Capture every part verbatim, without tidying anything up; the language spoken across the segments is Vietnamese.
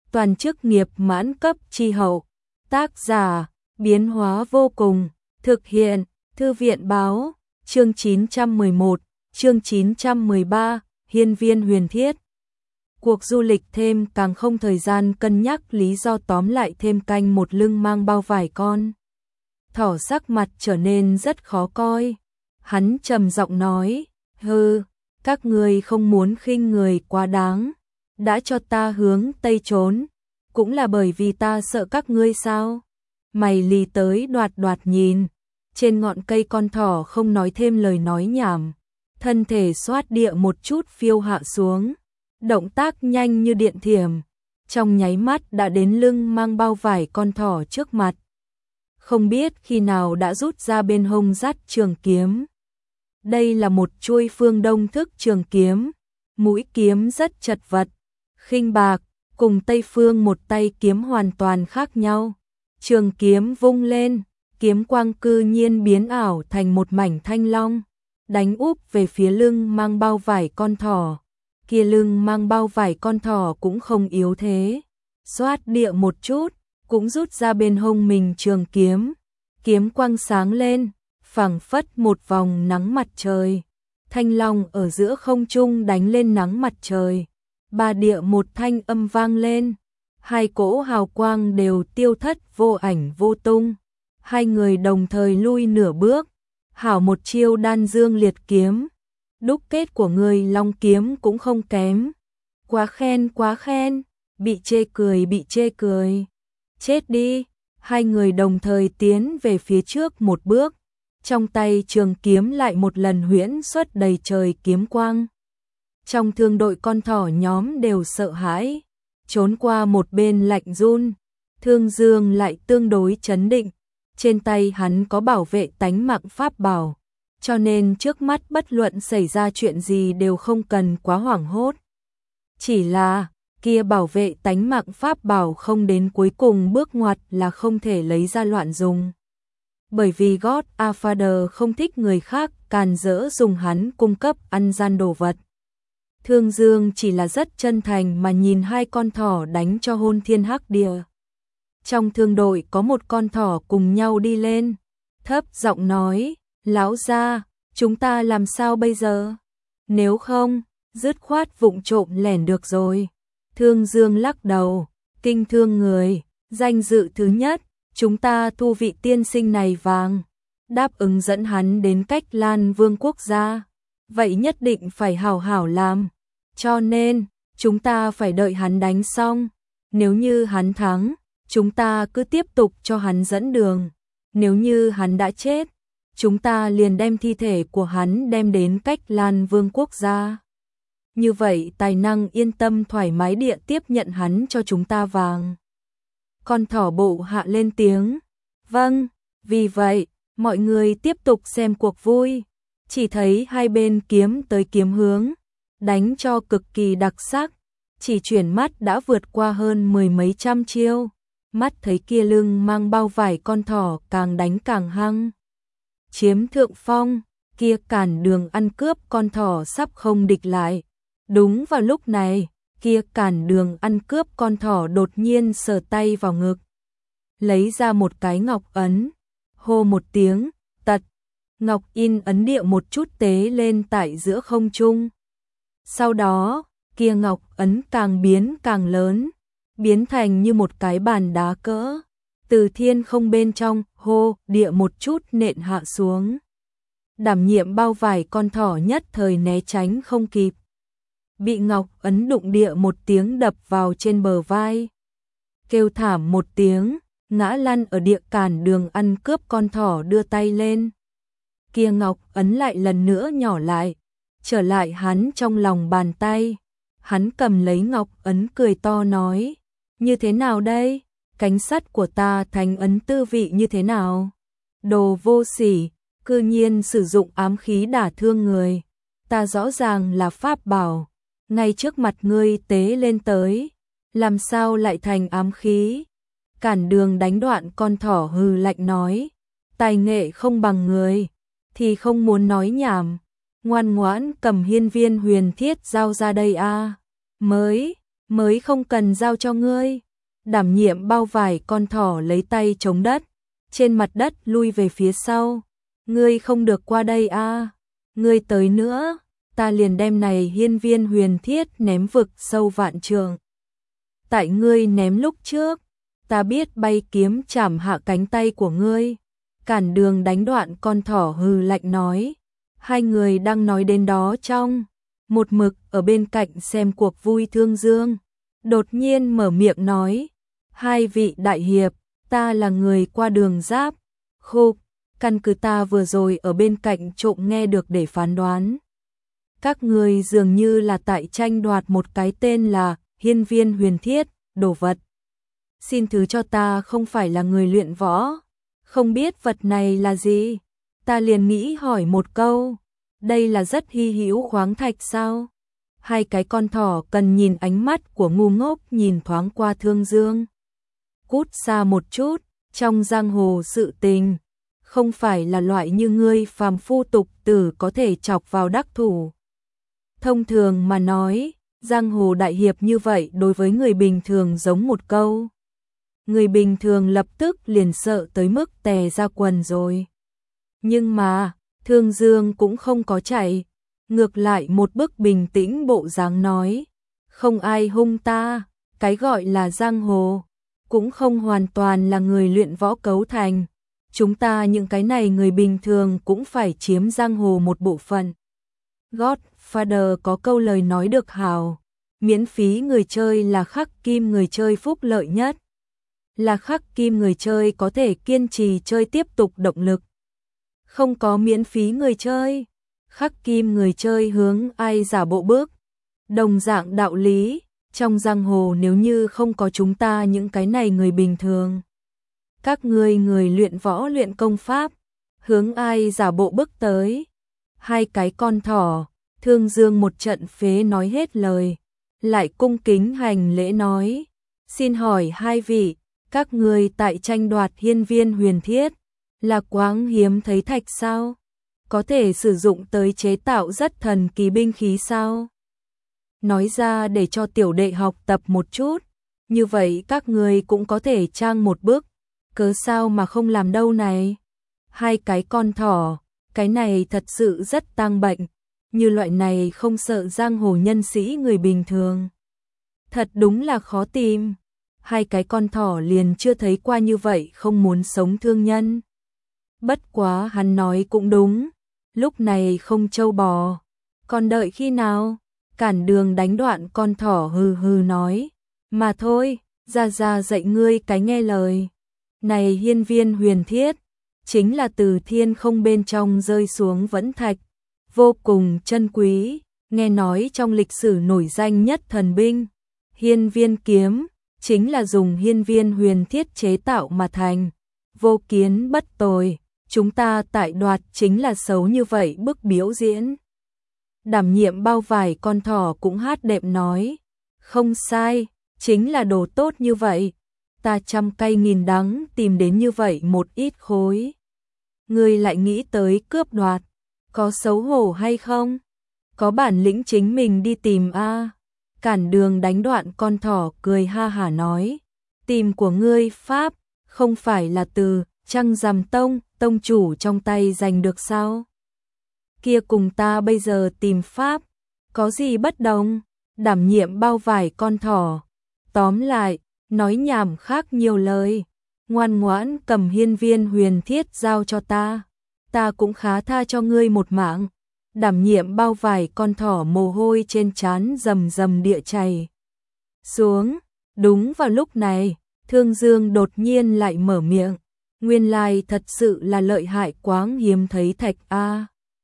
toàn chức nghiệp mãn cấp chi hậu. Tác giả, biến hóa vô cùng, thực hiện, Thư viện báo, chương chín trăm mười một, chương chín trăm mười ba, hiên viên huyền thiết. Cuộc du lịch thêm càng không thời gian cân nhắc lý do, tóm lại thêm canh một lưng mang bao vải con thỏ sắc mặt trở nên rất khó coi. Hắn trầm giọng nói, hừ, các ngươi không muốn khinh người quá đáng, đã cho ta hướng tây trốn, cũng là bởi vì ta sợ các ngươi sao? Mày lì tới đoạt đoạt nhìn, trên ngọn cây con thỏ không nói thêm lời nói nhảm, thân thể xoát địa một chút phiêu hạ xuống, động tác nhanh như điện thiểm, trong nháy mắt đã đến lưng mang bao vải con thỏ trước mặt. Không biết khi nào đã rút ra bên hông dắt trường kiếm. Đây là một chuôi phương Đông thức trường kiếm, mũi kiếm rất chật vật, khinh bạc, cùng Tây phương một tay kiếm hoàn toàn khác nhau. Trường kiếm vung lên, kiếm quang cư nhiên biến ảo thành một mảnh thanh long, đánh úp về phía lưng mang bao vải con thỏ. Kia lưng mang bao vải con thỏ cũng không yếu thế, xoát địa một chút, cũng rút ra bên hông mình trường kiếm, kiếm quang sáng lên, phảng phất một vòng nắng mặt trời. Thanh long ở giữa không trung đánh lên nắng mặt trời, ba địa một thanh âm vang lên, hai cỗ hào quang đều tiêu thất vô ảnh vô tung. Hai người đồng thời lui nửa bước, hảo một chiêu đan dương liệt kiếm, đúc kết của người long kiếm cũng không kém. Quá khen quá khen, bị chê cười bị chê cười. Chết đi, hai người đồng thời tiến về phía trước một bước, trong tay trường kiếm lại một lần huyễn xuất đầy trời kiếm quang. Trong thương đội con thỏ nhóm đều sợ hãi, trốn qua một bên lạnh run. Thương Dương lại tương đối trấn định, trên tay hắn có bảo vệ tánh mạng pháp bảo, cho nên trước mắt bất luận xảy ra chuyện gì đều không cần quá hoảng hốt. Chỉ là, kia bảo vệ tánh mạng pháp bảo không đến cuối cùng bước ngoặt là không thể lấy ra loạn dùng. Bởi vì Godfather không thích người khác càn rỡ dùng hắn cung cấp ăn gian đồ vật. Thương Dương chỉ là rất chân thành mà nhìn hai con thỏ đánh cho hôn thiên hắc địa. Trong thương đội có một con thỏ cùng nhau đi lên, thấp giọng nói, lão gia, chúng ta làm sao bây giờ? Nếu không, dứt khoát vụng trộm lẻn được rồi. Thương Dương lắc đầu, kinh thương người, danh dự thứ nhất, chúng ta thu vị tiên sinh này vàng, đáp ứng dẫn hắn đến Cách Lan Vương quốc gia, vậy nhất định phải hảo hảo làm, cho nên, chúng ta phải đợi hắn đánh xong, nếu như hắn thắng, chúng ta cứ tiếp tục cho hắn dẫn đường, nếu như hắn đã chết, chúng ta liền đem thi thể của hắn đem đến Cách Lan Vương quốc gia. Như vậy tài năng yên tâm thoải mái địa tiếp nhận hắn cho chúng ta vàng. Con thỏ bộ hạ lên tiếng, vâng, vì vậy, mọi người tiếp tục xem cuộc vui, chỉ thấy hai bên kiếm tới kiếm hướng, đánh cho cực kỳ đặc sắc, chỉ chuyển mắt đã vượt qua hơn mười mấy trăm chiêu, mắt thấy kia lưng mang bao vải con thỏ càng đánh càng hăng. Chiếm thượng phong, kia cản đường ăn cướp con thỏ sắp không địch lại. Đúng vào lúc này, kia cản đường ăn cướp con thỏ đột nhiên sờ tay vào ngực, lấy ra một cái ngọc ấn, hô một tiếng, tật, ngọc in ấn địa một chút tế lên tại giữa không trung. Sau đó, kia ngọc ấn càng biến càng lớn, biến thành như một cái bàn đá cỡ, từ thiên không bên trong, hô, địa một chút nện hạ xuống. Đảm nhiệm bao vải con thỏ nhất thời né tránh không kịp, bị ngọc ấn đụng địa một tiếng đập vào trên bờ vai, kêu thảm một tiếng, ngã lăn ở địa. Cản đường ăn cướp con thỏ đưa tay lên, kia ngọc ấn lại lần nữa nhỏ lại, trở lại hắn trong lòng bàn tay. Hắn cầm lấy ngọc ấn cười to nói, như thế nào đây, cánh sắt của ta thánh ấn tư vị như thế nào? Đồ vô sỉ, cư nhiên sử dụng ám khí đả thương người, ta rõ ràng là pháp bảo, ngay trước mặt ngươi tế lên tới, làm sao lại thành ám khí? Cản đường đánh đoạn con thỏ hừ lạnh nói, tài nghệ không bằng người, thì không muốn nói nhảm, ngoan ngoãn cầm hiên viên huyền thiết giao ra đây a. Mới, mới không cần giao cho ngươi. Đảm nhiệm bao vải con thỏ lấy tay chống đất, trên mặt đất lui về phía sau. Ngươi không được qua đây a, ngươi tới nữa, ta liền đem này hiên viên huyền thiết ném vực sâu vạn trường. Tại ngươi ném lúc trước, ta biết bay kiếm chảm hạ cánh tay của ngươi. Cản Đường đánh đoạn con thỏ hừ lạnh nói. Hai người đang nói đến đó trong, một mực ở bên cạnh xem cuộc vui Thương Dương, đột nhiên mở miệng nói, hai vị đại hiệp, ta là người qua đường giáp, khục, căn cứ ta vừa rồi ở bên cạnh trộm nghe được để phán đoán. Các người dường như là tại tranh đoạt một cái tên là hiên viên huyền thiết, đồ vật. Xin thứ cho ta không phải là người luyện võ, không biết vật này là gì. Ta liền nghĩ hỏi một câu, đây là rất hy hữu khoáng thạch sao? Hai cái con thỏ cần nhìn ánh mắt của ngu ngốc nhìn thoáng qua Thương Dương. Cút xa một chút, trong giang hồ sự tình, không phải là loại như ngươi phàm phu tục tử có thể chọc vào đắc thủ. Thông thường mà nói, giang hồ đại hiệp như vậy đối với người bình thường giống một câu. Người bình thường lập tức liền sợ tới mức tè ra quần rồi. Nhưng mà, Thương Dương cũng không có chạy, ngược lại một bức bình tĩnh bộ dáng nói, không ai hung ta, cái gọi là giang hồ, cũng không hoàn toàn là người luyện võ cấu thành. Chúng ta những cái này người bình thường cũng phải chiếm giang hồ một bộ phận. Godfather có câu lời nói được hào, miễn phí người chơi là khắc kim người chơi phúc lợi nhất. Là khắc kim người chơi có thể kiên trì chơi tiếp tục động lực. Không có miễn phí người chơi, khắc kim người chơi hướng ai giả bộ bước. Đồng dạng đạo lý, trong giang hồ nếu như không có chúng ta những cái này người bình thường. Các ngươi người luyện võ luyện công pháp, hướng ai giả bộ bước tới. Hai cái con thỏ, Thương Dương một trận phế nói hết lời, lại cung kính hành lễ nói, xin hỏi hai vị, các ngươi tại tranh đoạt hiên viên huyền thiết, là quáng hiếm thấy thạch sao? Có thể sử dụng tới chế tạo rất thần kỳ binh khí sao? Nói ra để cho tiểu đệ học tập một chút, như vậy các ngươi cũng có thể trang một bước, cớ sao mà không làm đâu này? Hai cái con thỏ, cái này thật sự rất tang bệnh, như loại này không sợ giang hồ nhân sĩ người bình thường. Thật đúng là khó tìm, hai cái con thỏ liền chưa thấy qua như vậy không muốn sống thương nhân. Bất quá hắn nói cũng đúng, lúc này không trâu bò, còn đợi khi nào? Cản Đường đánh đoạn con thỏ hừ hừ nói, mà thôi, ra ra dạy ngươi cái nghe lời. Này hiên viên huyền thiết, chính là từ thiên không bên trong rơi xuống vẫn thạch, vô cùng chân quý, nghe nói trong lịch sử nổi danh nhất thần binh. Hiên viên kiếm, chính là dùng hiên viên huyền thiết chế tạo mà thành, vô kiến bất tồi, chúng ta tại đoạt chính là xấu như vậy bức biểu diễn. Đảm nhiệm bao vải con thỏ cũng hát đệm nói, không sai, chính là đồ tốt như vậy, ta trăm cay nghìn đắng tìm đến như vậy một ít khối. Ngươi lại nghĩ tới cướp đoạt, có xấu hổ hay không? Có bản lĩnh chính mình đi tìm a. Cản Đường đánh đoạn con thỏ cười ha hả nói, tìm của ngươi pháp, không phải là từ Trăng Rằm Tông, tông chủ trong tay giành được sao? Kia cùng ta bây giờ tìm pháp, có gì bất đồng? Đảm nhiệm bao vải con thỏ. Tóm lại, nói nhảm khác nhiều lời, ngoan ngoãn cầm hiên viên huyền thiết giao cho ta, ta cũng khá tha cho ngươi một mạng. Đảm nhiệm bao vải con thỏ mồ hôi trên trán rầm rầm địa chảy xuống. Đúng vào lúc này, Thương Dương đột nhiên lại mở miệng, nguyên lai thật sự là lợi hại quáng hiếm thấy thạch a.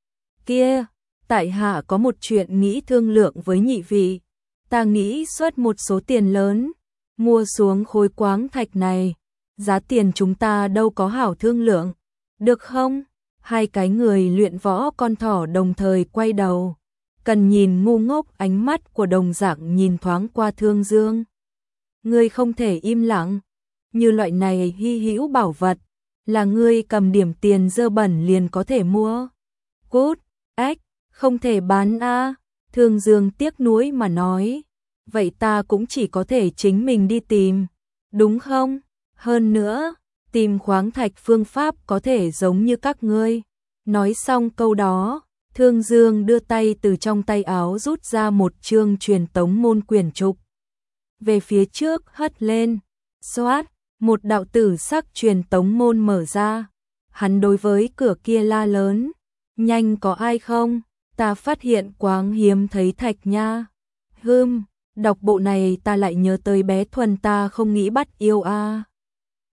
Kia, tại hạ có một chuyện nghĩ thương lượng với nhị vị, ta nghĩ xuất một số tiền lớn, mua xuống khối quáng thạch này, giá tiền chúng ta đâu có hảo thương lượng, được không? Hai cái người luyện võ con thỏ đồng thời quay đầu, cần nhìn ngu ngốc ánh mắt của đồng dạng nhìn thoáng qua Thương Dương. Ngươi không thể im lặng, như loại này hy hữu bảo vật, là ngươi cầm điểm tiền dơ bẩn liền có thể mua. Cút, ếch, không thể bán a. Thương Dương tiếc nuối mà nói, vậy ta cũng chỉ có thể chính mình đi tìm, đúng không? Hơn nữa, tìm khoáng thạch phương pháp có thể giống như các ngươi. Nói xong câu đó, Thương Dương đưa tay từ trong tay áo rút ra một chương truyền tống môn quyển trục. Về phía trước hất lên, xoát, một đạo tử sắc truyền tống môn mở ra. Hắn đối với cửa kia la lớn, nhanh có ai không? Ta phát hiện quáng hiếm thấy thạch nha. Hừm, đọc bộ này ta lại nhớ tới bé Thuần ta không nghĩ bắt yêu a. À.